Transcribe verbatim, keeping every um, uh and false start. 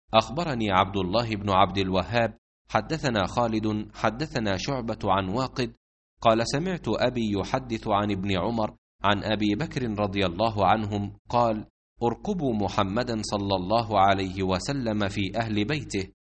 أخبرني عبد الله بن عبد الوهاب حدثنا خالد حدثنا شعبة عن واقد قال سمعت أبي يحدث عن ابن عمر عن أبي بكر رضي الله عنهم قال: ارقبوا محمدا صلى الله عليه وسلم في أهل بيته،